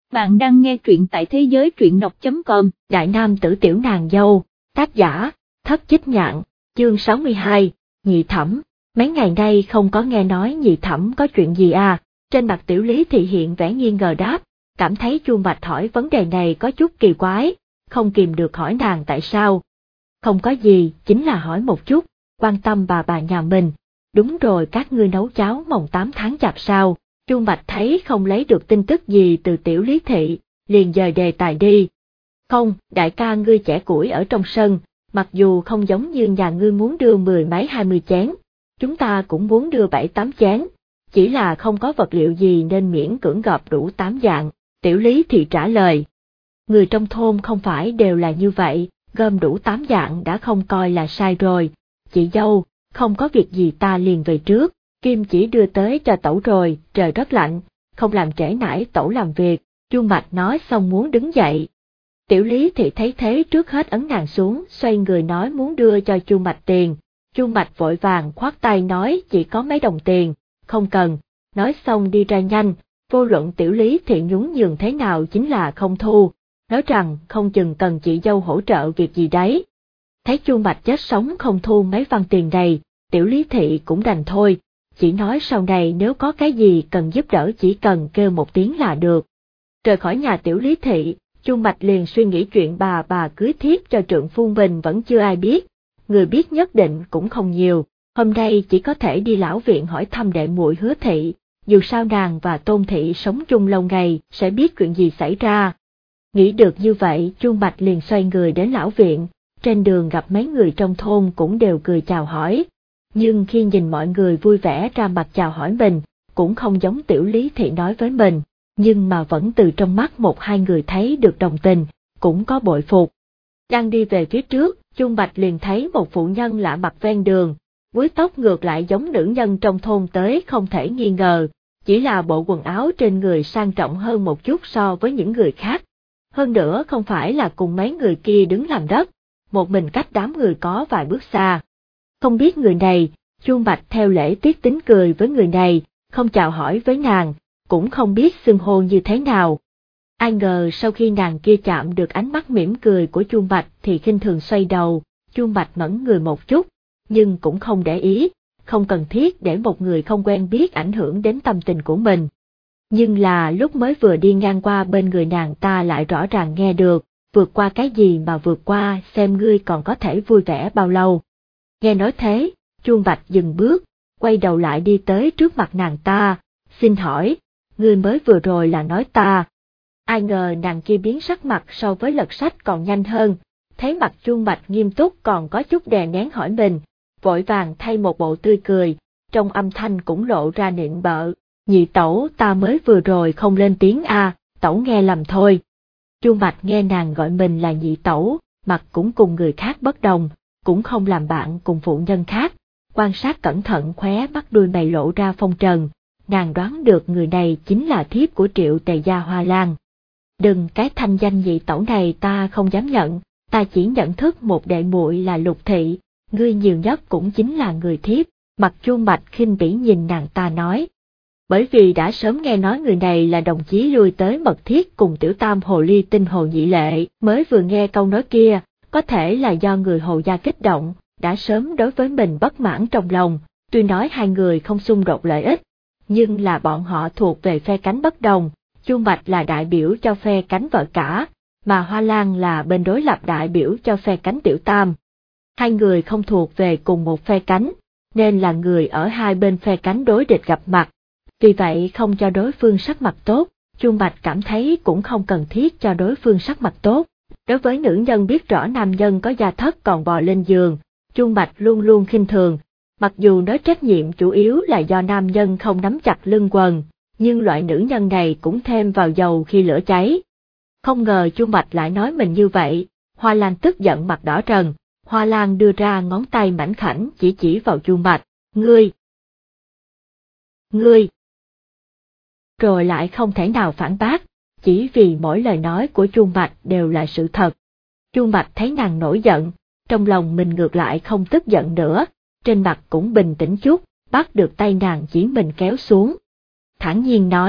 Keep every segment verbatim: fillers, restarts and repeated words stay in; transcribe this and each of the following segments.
Bạn đang nghe truyện tại thế giới truyện đọc chấm com. Đại nam tử tiểu nàng dâu, tác giả, Thất Chích Nhạn, chương sáu mươi hai, Nhị Thẩm. Mấy ngày nay không có nghe nói Nhị Thẩm có chuyện gì à? Trên mặt Tiểu Lý thì hiện vẻ nghi ngờ đáp, cảm thấy Chu Mạch hỏi vấn đề này có chút kỳ quái, không kìm được hỏi nàng tại sao. Không có gì, chính là hỏi một chút, quan tâm bà bà nhà mình. Đúng rồi, các ngươi nấu cháo mồng tám tháng chạp sao? Chu Mạch thấy không lấy được tin tức gì từ Tiểu Lý thị, liền dời đề tài đi. Không, đại ca ngươi chẻ củi ở trong sân, mặc dù không giống như nhà ngươi muốn đưa mười mấy hai mươi chén, chúng ta cũng muốn đưa bảy tám chén, chỉ là không có vật liệu gì nên miễn cưỡng gộp đủ tám dạng. Tiểu Lý thị trả lời. Người trong thôn không phải đều là như vậy, gom đủ tám dạng đã không coi là sai rồi. Chị dâu, không có việc gì ta liền về trước. Kim chỉ đưa tới cho tẩu rồi, trời rất lạnh, không làm trễ nải tẩu làm việc. Chu Mạch nói xong muốn đứng dậy. Tiểu Lý thị thấy thế trước hết ấn nàng xuống, xoay người nói muốn đưa cho Chu Mạch tiền. Chu Mạch vội vàng khoát tay nói chỉ có mấy đồng tiền, không cần. Nói xong đi ra nhanh, vô luận Tiểu Lý thị nhún nhường thế nào chính là không thu, nói rằng không chừng cần chị dâu hỗ trợ việc gì đấy. Thấy Chu Mạch chết sống không thu mấy văn tiền này, Tiểu Lý thị cũng đành thôi. Chỉ nói sau này nếu có cái gì cần giúp đỡ chỉ cần kêu một tiếng là được. Rời khỏi nhà Tiểu Lý thị, Chu Mạch liền suy nghĩ chuyện bà bà cưới thiếp cho trượng phu mình vẫn chưa ai biết, người biết nhất định cũng không nhiều, hôm nay chỉ có thể đi lão viện hỏi thăm đệ muội Hứa thị, dù sao nàng và Tôn thị sống chung lâu ngày sẽ biết chuyện gì xảy ra. Nghĩ được như vậy, Chu Mạch liền xoay người đến lão viện, trên đường gặp mấy người trong thôn cũng đều cười chào hỏi. Nhưng khi nhìn mọi người vui vẻ ra mặt chào hỏi mình, cũng không giống Tiểu Lý thị nói với mình, nhưng mà vẫn từ trong mắt một hai người thấy được đồng tình, cũng có bội phục. Đang đi về phía trước, Chu Mạch liền thấy một phụ nhân lạ mặt ven đường, búi tóc ngược lại giống nữ nhân trong thôn tới không thể nghi ngờ, chỉ là bộ quần áo trên người sang trọng hơn một chút so với những người khác. Hơn nữa không phải là cùng mấy người kia đứng làm đất, một mình cách đám người có vài bước xa. Không biết người này, Chu Mạch theo lễ tiết tính cười với người này, không chào hỏi với nàng, cũng không biết xưng hô như thế nào. Ai ngờ sau khi nàng kia chạm được ánh mắt mỉm cười của Chu Mạch thì khinh thường xoay đầu, Chu Mạch ngẩn người một chút, nhưng cũng không để ý, không cần thiết để một người không quen biết ảnh hưởng đến tâm tình của mình. Nhưng là lúc mới vừa đi ngang qua bên người nàng ta lại rõ ràng nghe được, vượt qua cái gì mà vượt qua, xem ngươi còn có thể vui vẻ bao lâu. Nghe nói thế, Chu Mạch dừng bước, quay đầu lại đi tới trước mặt nàng ta, xin hỏi, ngươi mới vừa rồi là nói ta. Ai ngờ nàng kia biến sắc mặt so với lật sách còn nhanh hơn, thấy mặt Chu Mạch nghiêm túc còn có chút đè nén hỏi mình, vội vàng thay một bộ tươi cười, trong âm thanh cũng lộ ra nịnh bợ, nhị tẩu ta mới vừa rồi không lên tiếng a, à, tẩu nghe lầm thôi. Chu Mạch nghe nàng gọi mình là nhị tẩu, mặt cũng cùng người khác bất đồng, cũng không làm bạn cùng phụ nhân khác, quan sát cẩn thận khóe mắt đuôi mày lộ ra phong trần, nàng đoán được người này chính là thiếp của Triệu Tề gia Hoa Lan. Đừng, cái thanh danh nhị tẩu này ta không dám nhận, ta chỉ nhận thức một đệ muội là Lục thị, ngươi nhiều nhất cũng chính là người thiếp. Mặt Chu Mạch khinh bỉ nhìn nàng ta nói. Bởi vì đã sớm nghe nói người này là đồng chí lui tới mật thiết cùng tiểu tam hồ ly tinh Hồ Nhị Lệ, mới vừa nghe câu nói kia, có thể là do người Hồ gia kích động, đã sớm đối với mình bất mãn trong lòng, tuy nói hai người không xung đột lợi ích, nhưng là bọn họ thuộc về phe cánh bất đồng, Chu Mạch là đại biểu cho phe cánh vợ cả, mà Hoa Lan là bên đối lập đại biểu cho phe cánh tiểu tam. Hai người không thuộc về cùng một phe cánh, nên là người ở hai bên phe cánh đối địch gặp mặt, vì vậy không cho đối phương sắc mặt tốt, Chu Mạch cảm thấy cũng không cần thiết cho đối phương sắc mặt tốt. Đối với nữ nhân biết rõ nam nhân có gia thất còn bò lên giường, Chu Mạch luôn luôn khinh thường, mặc dù nói trách nhiệm chủ yếu là do nam nhân không nắm chặt lưng quần, nhưng loại nữ nhân này cũng thêm vào dầu khi lửa cháy. Không ngờ Chu Mạch lại nói mình như vậy, Hoa Lan tức giận mặt đỏ trần, Hoa Lan đưa ra ngón tay mảnh khảnh chỉ chỉ vào Chu Mạch, ngươi, ngươi, rồi lại không thể nào phản bác, chỉ vì mỗi lời nói của Chu Mạch đều là sự thật. Chu Mạch thấy nàng nổi giận, trong lòng mình ngược lại không tức giận nữa, trên mặt cũng bình tĩnh chút, bắt được tay nàng chỉ mình kéo xuống. Thản nhiên nói,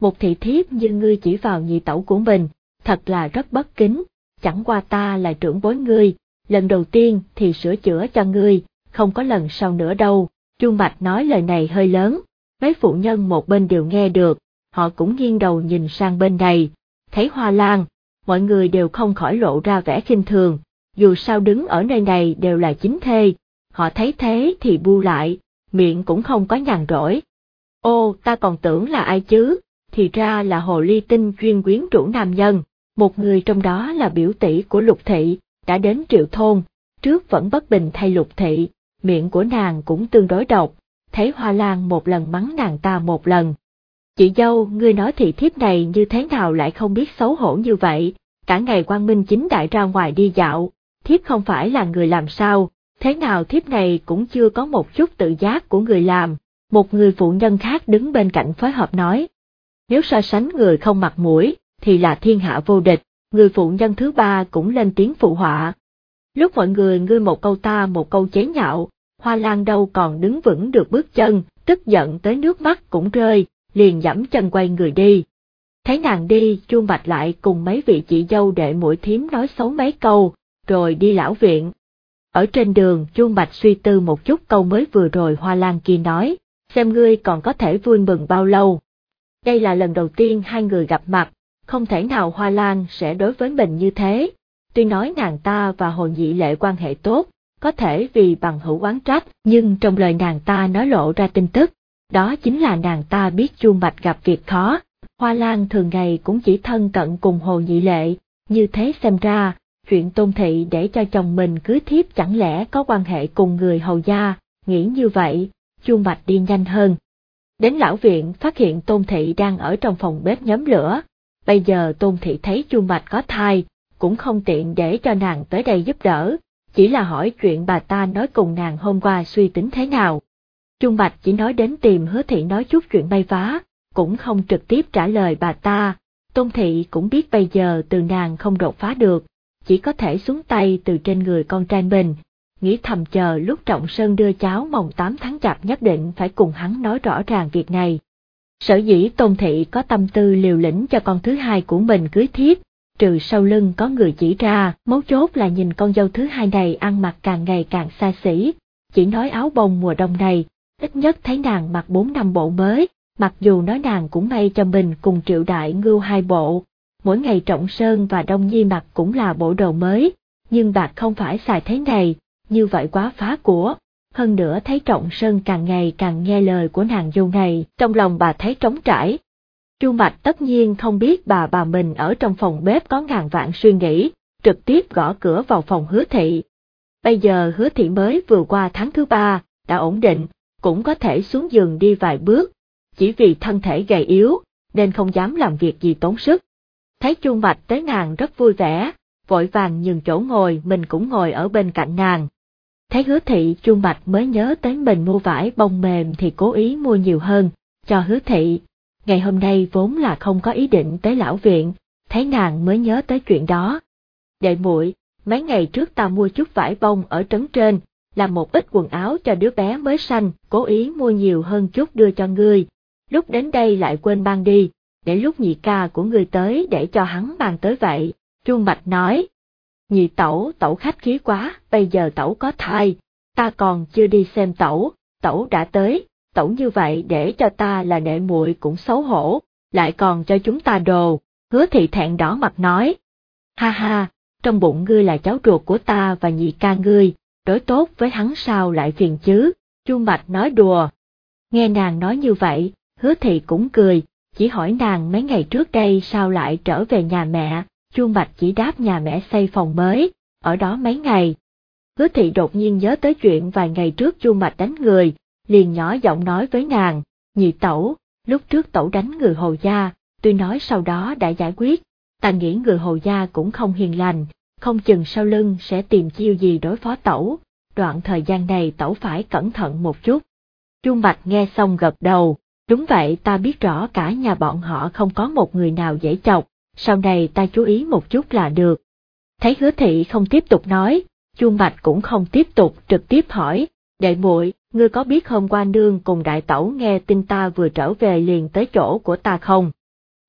một thị thiếp như ngươi chỉ vào nhị tẩu của mình, thật là rất bất kính, chẳng qua ta là trưởng bối ngươi, lần đầu tiên thì sửa chữa cho ngươi, không có lần sau nữa đâu. Chu Mạch nói lời này hơi lớn, mấy phụ nhân một bên đều nghe được, họ cũng nghiêng đầu nhìn sang bên này, thấy Hoa Lan, mọi người đều không khỏi lộ ra vẻ khinh thường, dù sao đứng ở nơi này đều là chính thê, họ thấy thế thì bu lại, miệng cũng không có nhàn rỗi. Ô, ta còn tưởng là ai chứ, thì ra là hồ ly tinh chuyên quyến rũ nam nhân, một người trong đó là biểu tỷ của Lục Thị, đã đến Triệu Thôn, trước vẫn bất bình thay Lục Thị, miệng của nàng cũng tương đối độc, thấy Hoa Lan một lần mắng nàng ta một lần. Chị dâu, ngươi nói thị thiếp này như thế nào lại không biết xấu hổ như vậy, cả ngày quang minh chính đại ra ngoài đi dạo, thiếp không phải là người làm sao, thế nào thiếp này cũng chưa có một chút tự giác của người làm. Một người phụ nhân khác đứng bên cạnh phối hợp nói, nếu so sánh người không mặt mũi, thì là thiên hạ vô địch, người phụ nhân thứ ba cũng lên tiếng phụ họa. Lúc mọi người ngươi một câu ta một câu chế nhạo, Hoa Lan đâu còn đứng vững được bước chân, tức giận tới nước mắt cũng rơi, liền giẫm chân quay người đi. Thấy nàng đi, Chu Mạch lại cùng mấy vị chị dâu đệ muội thím nói xấu mấy câu, rồi đi lão viện. Ở trên đường, Chu Mạch suy tư một chút câu mới vừa rồi Hoa Lan kia nói, xem ngươi còn có thể vui mừng bao lâu. Đây là lần đầu tiên hai người gặp mặt, không thể nào Hoa Lan sẽ đối với mình như thế. Tuy nói nàng ta và Hồ Nhị Lệ quan hệ tốt, có thể vì bằng hữu oán trách, nhưng trong lời nàng ta nói lộ ra tin tức, đó chính là nàng ta biết Chu Mạch gặp việc khó. Hoa Lan thường ngày cũng chỉ thân cận cùng Hồ Nhị Lệ, như thế xem ra, chuyện Tôn Thị để cho chồng mình cưới thiếp chẳng lẽ có quan hệ cùng người hầu gia, nghĩ như vậy, Chu Mạch đi nhanh hơn. Đến lão viện phát hiện Tôn Thị đang ở trong phòng bếp nhóm lửa, bây giờ Tôn Thị thấy Chu Mạch có thai, cũng không tiện để cho nàng tới đây giúp đỡ, chỉ là hỏi chuyện bà ta nói cùng nàng hôm qua suy tính thế nào. Chu Mạch chỉ nói đến tìm Hứa Thị nói chút chuyện bay vá, cũng không trực tiếp trả lời bà ta. Tôn Thị cũng biết bây giờ từ nàng không đột phá được, chỉ có thể xuống tay từ trên người con trai mình, nghĩ thầm chờ lúc Trọng Sơn đưa cháu mồng tám tháng chạp nhất định phải cùng hắn nói rõ ràng việc này. Sở dĩ Tôn Thị có tâm tư liều lĩnh cho con thứ hai của mình cưới thiếp, trừ sau lưng có người chỉ ra, mấu chốt là nhìn con dâu thứ hai này ăn mặc càng ngày càng xa xỉ, chỉ nói áo bông mùa đông này, ít nhất thấy nàng mặc bốn năm bộ mới, mặc dù nói nàng cũng may cho mình cùng Triệu Đại Ngưu hai bộ, mỗi ngày Trọng Sơn và Đông Nhi mặc cũng là bộ đồ mới, nhưng bạc không phải xài thế này, như vậy quá phá của. Hơn nữa thấy Trọng Sơn càng ngày càng nghe lời của nàng dâu này, trong lòng bà thấy trống trải. Chu Mạch tất nhiên không biết bà bà mình ở trong phòng bếp có ngàn vạn suy nghĩ, trực tiếp gõ cửa vào phòng Hứa Thị. Bây giờ Hứa Thị mới vừa qua tháng thứ ba, đã ổn định, cũng có thể xuống giường đi vài bước, chỉ vì thân thể gầy yếu, nên không dám làm việc gì tốn sức. Thấy Chu Mạch tới nàng rất vui vẻ, vội vàng nhường chỗ ngồi mình cũng ngồi ở bên cạnh nàng. Thấy Hứa Thị, Chu Mạch mới nhớ tới mình mua vải bông mềm thì cố ý mua nhiều hơn, cho Hứa Thị. Ngày hôm nay vốn là không có ý định tới lão viện, thấy nàng mới nhớ tới chuyện đó. Đệ muội, mấy ngày trước ta mua chút vải bông ở trấn trên, làm một ít quần áo cho đứa bé mới sanh, cố ý mua nhiều hơn chút đưa cho ngươi. Lúc đến đây lại quên mang đi, để lúc nhị ca của ngươi tới để cho hắn mang tới vậy. Chu Mạch nói, nhị tẩu, tẩu khách khí quá, bây giờ tẩu có thai, ta còn chưa đi xem tẩu, tẩu đã tới, tẩu như vậy để cho ta là đệ muội cũng xấu hổ, lại còn cho chúng ta đồ. Hứa Thị thẹn đỏ mặt nói, ha ha, trong bụng ngươi là cháu ruột của ta và nhị ca ngươi, đối tốt với hắn sao lại phiền chứ. Chu Mạch nói đùa. Nghe nàng nói như vậy, Hứa Thị cũng cười, chỉ hỏi nàng mấy ngày trước đây sao lại trở về nhà mẹ. Chu Mạch chỉ đáp nhà mẹ xây phòng mới, ở đó mấy ngày. Hứa Thị đột nhiên nhớ tới chuyện vài ngày trước Chu Mạch đánh người, liền nhỏ giọng nói với nàng, nhị tẩu, lúc trước tẩu đánh người Hồ gia, tuy nói sau đó đã giải quyết, ta nghĩ người Hồ gia cũng không hiền lành, không chừng sau lưng sẽ tìm chiêu gì đối phó tẩu, đoạn thời gian này tẩu phải cẩn thận một chút. Chu Mạch nghe xong gật đầu, đúng vậy, ta biết rõ cả nhà bọn họ không có một người nào dễ chọc, sau này ta chú ý một chút là được. Thấy Hứa Thị không tiếp tục nói, Chu Mạch cũng không tiếp tục, trực tiếp hỏi, đệ muội, ngươi có biết hôm qua nương cùng đại tẩu nghe tin ta vừa trở về liền tới chỗ của ta không?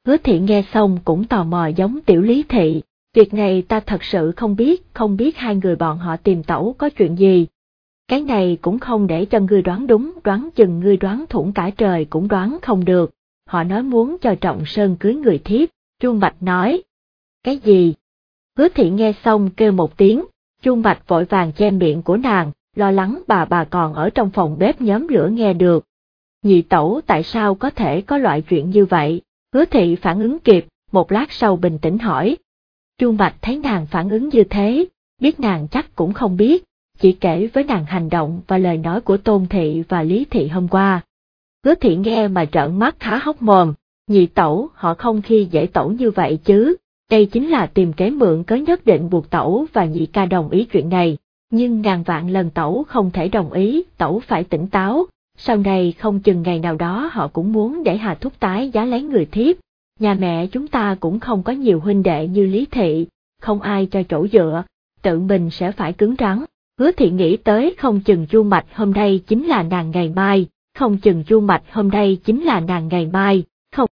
Hứa Thị nghe xong cũng tò mò giống Tiểu Lý Thị, việc này ta thật sự không biết, không biết hai người bọn họ tìm tẩu có chuyện gì. Cái này cũng không để cho ngươi đoán đúng, đoán chừng ngươi đoán thủng cả trời cũng đoán không được. Họ nói muốn cho Trọng Sơn cưới người thiếp, Chuông Bạch nói. Cái gì? Hứa Thị nghe xong kêu một tiếng, Chuông Bạch vội vàng che miệng của nàng, lo lắng bà bà còn ở trong phòng bếp nhóm lửa nghe được. Nhị tẩu tại sao có thể có loại chuyện như vậy? Hứa Thị phản ứng kịp, một lát sau bình tĩnh hỏi. Chuông Bạch thấy nàng phản ứng như thế, biết nàng chắc cũng không biết, chỉ kể với nàng hành động và lời nói của Tôn Thị và Lý Thị hôm qua. Hứa Thị nghe mà trợn mắt há hốc mồm, nhị tẩu họ không khi dễ tẩu như vậy chứ, đây chính là tìm kế mượn cớ nhất định buộc tẩu và nhị ca đồng ý chuyện này, nhưng ngàn vạn lần tẩu không thể đồng ý, tẩu phải tỉnh táo, sau này không chừng ngày nào đó họ cũng muốn để Hà Thúc tái giá lấy người thiếp, nhà mẹ chúng ta cũng không có nhiều huynh đệ như Lý Thị, không ai cho chỗ dựa, tự mình sẽ phải cứng rắn. Hứa Thị nghĩ tới không chừng Chuông Bạch hôm nay chính là nàng ngày mai, không chừng Chuông Bạch hôm nay chính là nàng ngày mai,